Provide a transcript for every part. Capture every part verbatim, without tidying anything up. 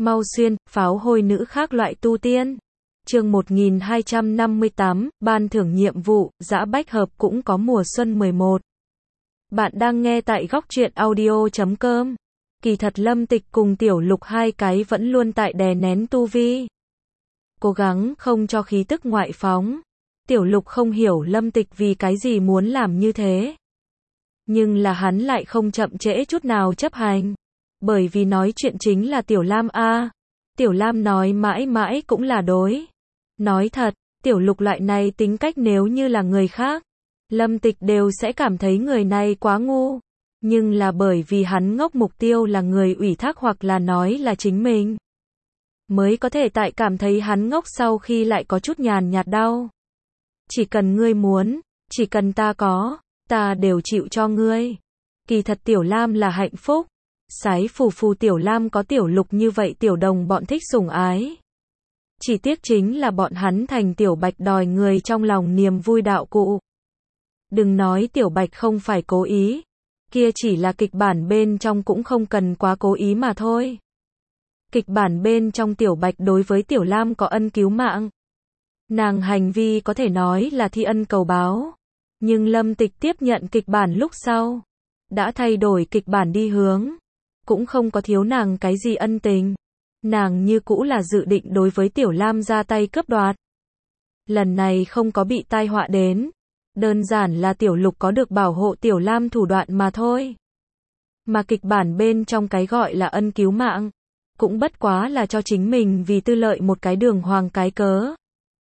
Mau xuyên, pháo hôi nữ khác loại tu tiên. Chương một nghìn hai trăm năm mươi tám, ban thưởng nhiệm vụ, dã bách hợp cũng có mùa xuân mười một. Bạn đang nghe tại góc truyện audio chấm com. Kỳ thật Lâm Tịch cùng Tiểu Lục hai cái vẫn luôn tại đè nén tu vi. Cố gắng không cho khí tức ngoại phóng. Tiểu Lục không hiểu Lâm Tịch vì cái gì muốn làm như thế. Nhưng là hắn lại không chậm trễ chút nào chấp hành. Bởi vì nói chuyện chính là Tiểu Lam a. Tiểu Lam nói mãi mãi cũng là đối. Nói thật, Tiểu Lục loại này tính cách nếu như là người khác, Lâm Tịch đều sẽ cảm thấy người này quá ngu. Nhưng là bởi vì hắn ngốc, mục tiêu là người ủy thác hoặc là nói là chính mình, mới có thể tại cảm thấy hắn ngốc sau khi lại có chút nhàn nhạt đau. Chỉ cần ngươi muốn, chỉ cần ta có, ta đều chịu cho ngươi. Kỳ thật Tiểu Lam là hạnh phúc. Sái phù phù Tiểu Lam có Tiểu Lục như vậy tiểu đồng bọn thích sủng ái. Chỉ tiếc chính là bọn hắn thành Tiểu Bạch đòi người trong lòng niềm vui đạo cụ. Đừng nói Tiểu Bạch không phải cố ý, kia chỉ là kịch bản bên trong cũng không cần quá cố ý mà thôi. Kịch bản bên trong Tiểu Bạch đối với Tiểu Lam có ân cứu mạng. Nàng hành vi có thể nói là thi ân cầu báo. Nhưng Lâm Tịch tiếp nhận kịch bản lúc sau, đã thay đổi kịch bản đi hướng. Cũng không có thiếu nàng cái gì ân tình. Nàng như cũ là dự định đối với Tiểu Lam ra tay cướp đoạt. Lần này không có bị tai họa đến. Đơn giản là Tiểu Lục có được bảo hộ Tiểu Lam thủ đoạn mà thôi. Mà kịch bản bên trong cái gọi là ân cứu mạng, cũng bất quá là cho chính mình vì tư lợi một cái đường hoàng cái cớ.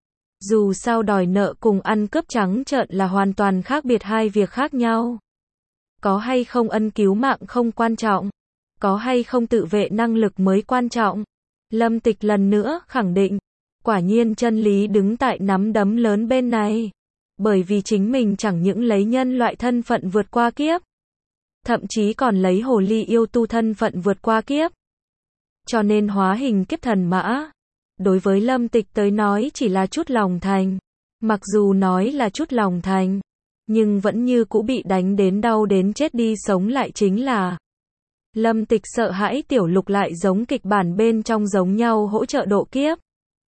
Dù sao đòi nợ cùng ăn cướp trắng trợn là hoàn toàn khác biệt hai việc khác nhau. Có hay không ân cứu mạng không quan trọng. Có hay không tự vệ năng lực mới quan trọng. Lâm Tịch lần nữa khẳng định. Quả nhiên chân lý đứng tại nắm đấm lớn bên này. Bởi vì chính mình chẳng những lấy nhân loại thân phận vượt qua kiếp, thậm chí còn lấy hồ ly yêu tu thân phận vượt qua kiếp. Cho nên hóa hình kiếp thần mã, đối với Lâm Tịch tới nói chỉ là chút lòng thành. Mặc dù nói là chút lòng thành, nhưng vẫn như cũ bị đánh đến đau đến chết đi sống lại chính là. Lâm Tịch sợ hãi Tiểu Lục lại giống kịch bản bên trong giống nhau hỗ trợ độ kiếp.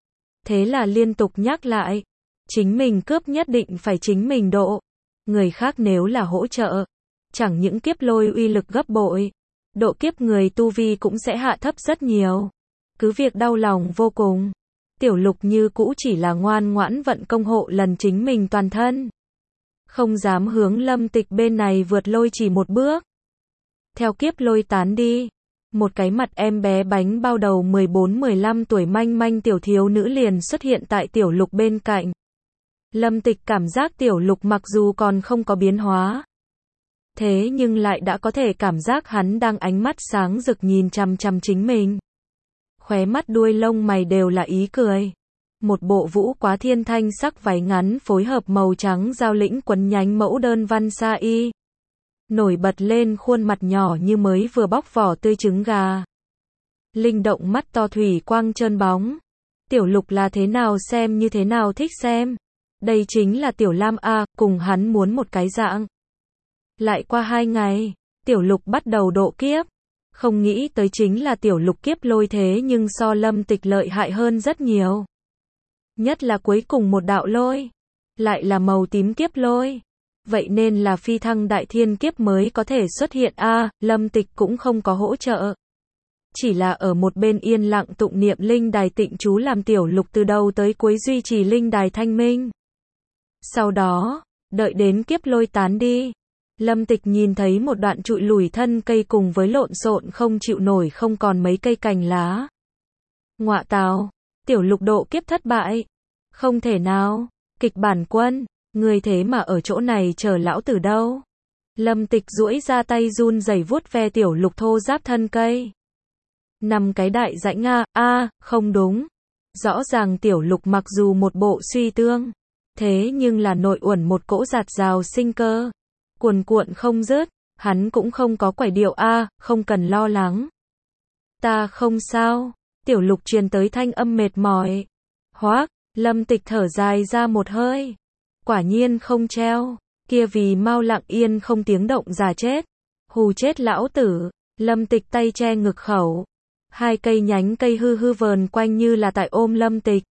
Thế là liên tục nhắc lại, chính mình cướp nhất định phải chính mình độ. Người khác nếu là hỗ trợ, chẳng những kiếp lôi uy lực gấp bội, độ kiếp người tu vi cũng sẽ hạ thấp rất nhiều. Cứ việc đau lòng vô cùng. Tiểu Lục như cũ chỉ là ngoan ngoãn vận công hộ lần chính mình toàn thân. Không dám hướng Lâm Tịch bên này vượt lôi chỉ một bước. Theo kiếp lôi tán đi, một cái mặt em bé bánh bao đầu mười bốn mười lăm tuổi manh manh tiểu thiếu nữ liền xuất hiện tại Tiểu Lục bên cạnh. Lâm Tịch cảm giác Tiểu Lục mặc dù còn không có biến hóa, thế nhưng lại đã có thể cảm giác hắn đang ánh mắt sáng rực nhìn chằm chằm chính mình. Khóe mắt đuôi lông mày đều là ý cười. Một bộ vũ quá thiên thanh sắc váy ngắn phối hợp màu trắng giao lĩnh quấn nhánh mẫu đơn văn sa y. Nổi bật lên khuôn mặt nhỏ như mới vừa bóc vỏ tươi trứng gà. Linh động mắt to thủy quang trơn bóng. Tiểu Lục là thế nào xem như thế nào thích xem. Đây chính là Tiểu Lam a, cùng hắn muốn một cái dạng. Lại qua hai ngày, Tiểu Lục bắt đầu độ kiếp. Không nghĩ tới chính là Tiểu Lục kiếp lôi thế nhưng so Lâm Tịch lợi hại hơn rất nhiều. Nhất là cuối cùng một đạo lôi, lại là màu tím kiếp lôi. Vậy nên là phi thăng đại thiên kiếp mới có thể xuất hiện a. À, Lâm Tịch cũng không có hỗ trợ. Chỉ là ở một bên yên lặng tụng niệm linh đài tịnh chú làm Tiểu Lục từ đầu tới cuối duy trì linh đài thanh minh. Sau đó, đợi đến kiếp lôi tán đi, Lâm Tịch nhìn thấy một đoạn trụi lủi thân cây cùng với lộn xộn không chịu nổi không còn mấy cây cành lá. Ngọa tào, Tiểu Lục độ kiếp thất bại. Không thể nào, kịch bản quân, người thế mà ở chỗ này chờ lão tử đâu. Lâm Tịch duỗi ra tay run rẩy vuốt ve Tiểu Lục thô ráp thân cây. Năm cái đại rãnh a, a, không đúng. Rõ ràng Tiểu Lục mặc dù một bộ suy tương, thế nhưng là nội uẩn một cỗ giạt rào sinh cơ. Cuồn cuộn không dứt, hắn cũng không có quải điệu a, không cần lo lắng. Ta không sao. Tiểu Lục truyền tới thanh âm mệt mỏi. Hoác, Lâm Tịch thở dài ra một hơi. Quả nhiên không treo, kia vì mau lặng yên không tiếng động giả chết. Hù chết lão tử. Lâm Tịch tay che ngực khẩu. Hai cây nhánh cây hư hư vờn quanh như là tại ôm Lâm Tịch.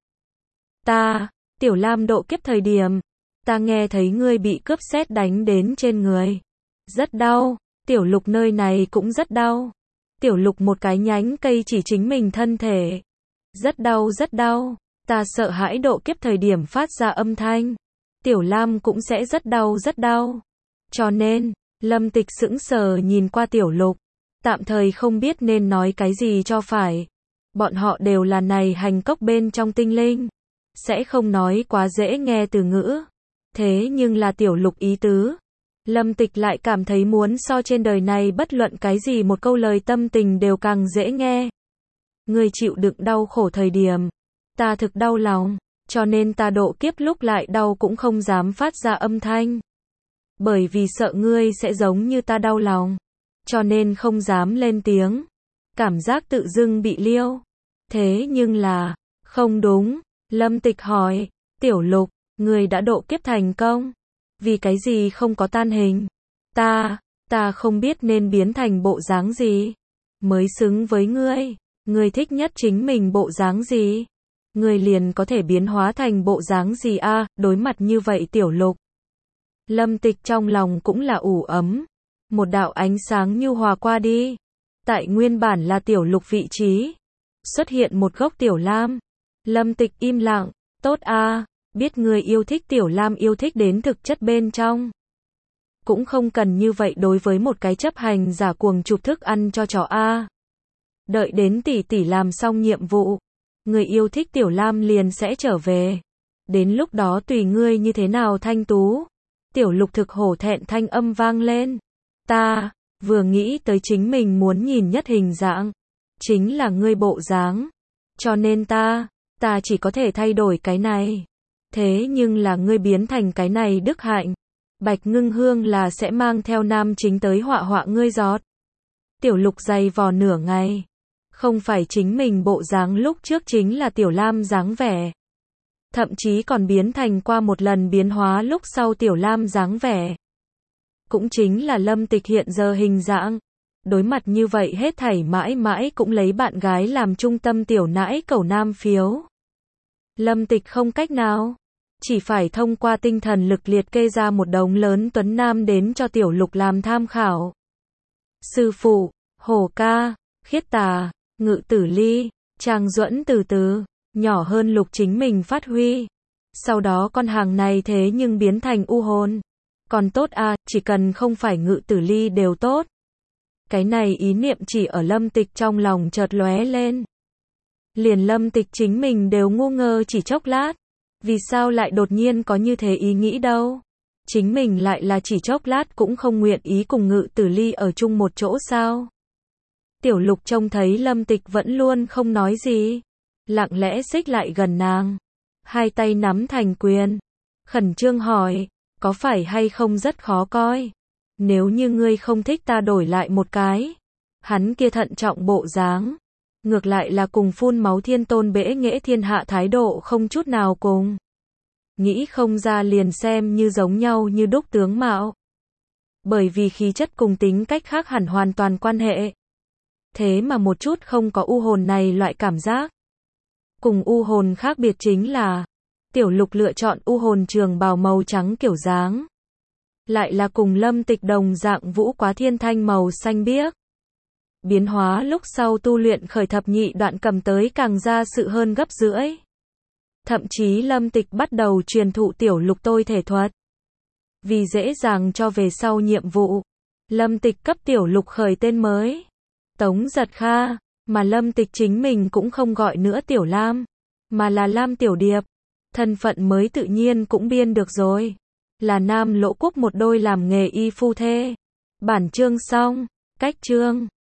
Ta, Tiểu Lam độ kiếp thời điểm, ta nghe thấy ngươi bị cướp sét đánh đến trên người. Rất đau, Tiểu Lục nơi này cũng rất đau. Tiểu Lục một cái nhánh cây chỉ chính mình thân thể. Rất đau rất đau, ta sợ hãi độ kiếp thời điểm phát ra âm thanh. Tiểu Lam cũng sẽ rất đau rất đau. Cho nên, Lâm Tịch sững sờ nhìn qua Tiểu Lục. Tạm thời không biết nên nói cái gì cho phải. Bọn họ đều là này hành cốc bên trong tinh linh. Sẽ không nói quá dễ nghe từ ngữ. Thế nhưng là Tiểu Lục ý tứ. Lâm Tịch lại cảm thấy muốn so trên đời này bất luận cái gì một câu lời tâm tình đều càng dễ nghe. Người chịu đựng đau khổ thời điểm. Ta thực đau lòng. Cho nên ta độ kiếp lúc lại đau cũng không dám phát ra âm thanh. Bởi vì sợ ngươi sẽ giống như ta đau lòng. Cho nên không dám lên tiếng. Cảm giác tự dưng bị liêu. Thế nhưng là, không đúng. Lâm Tịch hỏi, Tiểu Lục, ngươi đã độ kiếp thành công. Vì cái gì không có tan hình? Ta, ta không biết nên biến thành bộ dáng gì. Mới xứng với ngươi. Ngươi thích nhất chính mình bộ dáng gì? Ngươi liền có thể biến hóa thành bộ dáng gì a? À, đối mặt như vậy Tiểu Lục. Lâm Tịch trong lòng cũng là ủ ấm. Một đạo ánh sáng nhu hòa qua đi. Tại nguyên bản là Tiểu Lục vị trí. Xuất hiện một gốc Tiểu Lam. Lâm Tịch im lặng. Tốt a, à, biết người yêu thích Tiểu Lam yêu thích đến thực chất bên trong. Cũng không cần như vậy đối với một cái chấp hành giả cuồng chụp thức ăn cho chó a. À. Đợi đến tỷ tỷ làm xong nhiệm vụ. Người yêu thích Tiểu Lam liền sẽ trở về. Đến lúc đó tùy ngươi như thế nào thanh tú. Tiểu Lục thực hổ thẹn thanh âm vang lên. Ta, vừa nghĩ tới chính mình muốn nhìn nhất hình dạng. Chính là ngươi bộ dáng. Cho nên ta, ta chỉ có thể thay đổi cái này. Thế nhưng là ngươi biến thành cái này đức hạnh. Bạch Ngưng Hương là sẽ mang theo nam chính tới họa họa ngươi giọt. Tiểu Lục dày vò nửa ngày. Không phải chính mình bộ dáng lúc trước chính là Tiểu Lam dáng vẻ. Thậm chí còn biến thành qua một lần biến hóa lúc sau Tiểu Lam dáng vẻ. Cũng chính là Lâm Tịch hiện giờ hình dạng. Đối mặt như vậy hết thảy mãi mãi cũng lấy bạn gái làm trung tâm tiểu nãi cẩu nam phiếu. Lâm Tịch không cách nào. Chỉ phải thông qua tinh thần lực liệt kê ra một đống lớn tuấn nam đến cho Tiểu Lục làm tham khảo. Sư phụ, Hổ Ca, Khiết Tà, Ngự Tử Ly, Trang Duẫn từ từ, nhỏ hơn Lục chính mình phát huy. Sau đó con hàng này thế nhưng biến thành u hồn. Còn tốt à, chỉ cần không phải Ngự Tử Ly đều tốt. Cái này ý niệm chỉ ở Lâm Tịch trong lòng chợt lóe lên. Liền Lâm Tịch chính mình đều ngu ngơ chỉ chốc lát. Vì sao lại đột nhiên có như thế ý nghĩ đâu? Chính mình lại là chỉ chốc lát cũng không nguyện ý cùng Ngự Tử Ly ở chung một chỗ sao? Tiểu Lục trông thấy Lâm Tịch vẫn luôn không nói gì. Lặng lẽ xích lại gần nàng. Hai tay nắm thành quyền. Khẩn trương hỏi, có phải hay không rất khó coi? Nếu như ngươi không thích ta đổi lại một cái. Hắn kia thận trọng bộ dáng. Ngược lại là cùng phun máu thiên tôn bẽ nghễ thiên hạ thái độ không chút nào cùng. Nghĩ không ra liền xem như giống nhau như đúc tướng mạo. Bởi vì khí chất cùng tính cách khác hẳn hoàn toàn quan hệ. Thế mà một chút không có u hồn này loại cảm giác. Cùng u hồn khác biệt chính là Tiểu Lục lựa chọn u hồn trường bào màu trắng kiểu dáng. Lại là cùng Lâm Tịch đồng dạng vũ quá thiên thanh màu xanh biếc. Biến hóa lúc sau tu luyện khởi thập nhị đoạn cầm tới càng ra sự hơn gấp rưỡi. Thậm chí Lâm Tịch bắt đầu truyền thụ Tiểu Lục tôi thể thuật. Vì dễ dàng cho về sau nhiệm vụ, Lâm Tịch cấp Tiểu Lục khởi tên mới. Tống Giật Kha, mà Lâm Tịch chính mình cũng không gọi nữa Tiểu Lam, mà là Lam Tiểu Điệp. Thân phận mới tự nhiên cũng biên được rồi. Là Nam Lỗ Quốc một đôi làm nghề y phu thê. Bản chương xong, cách chương.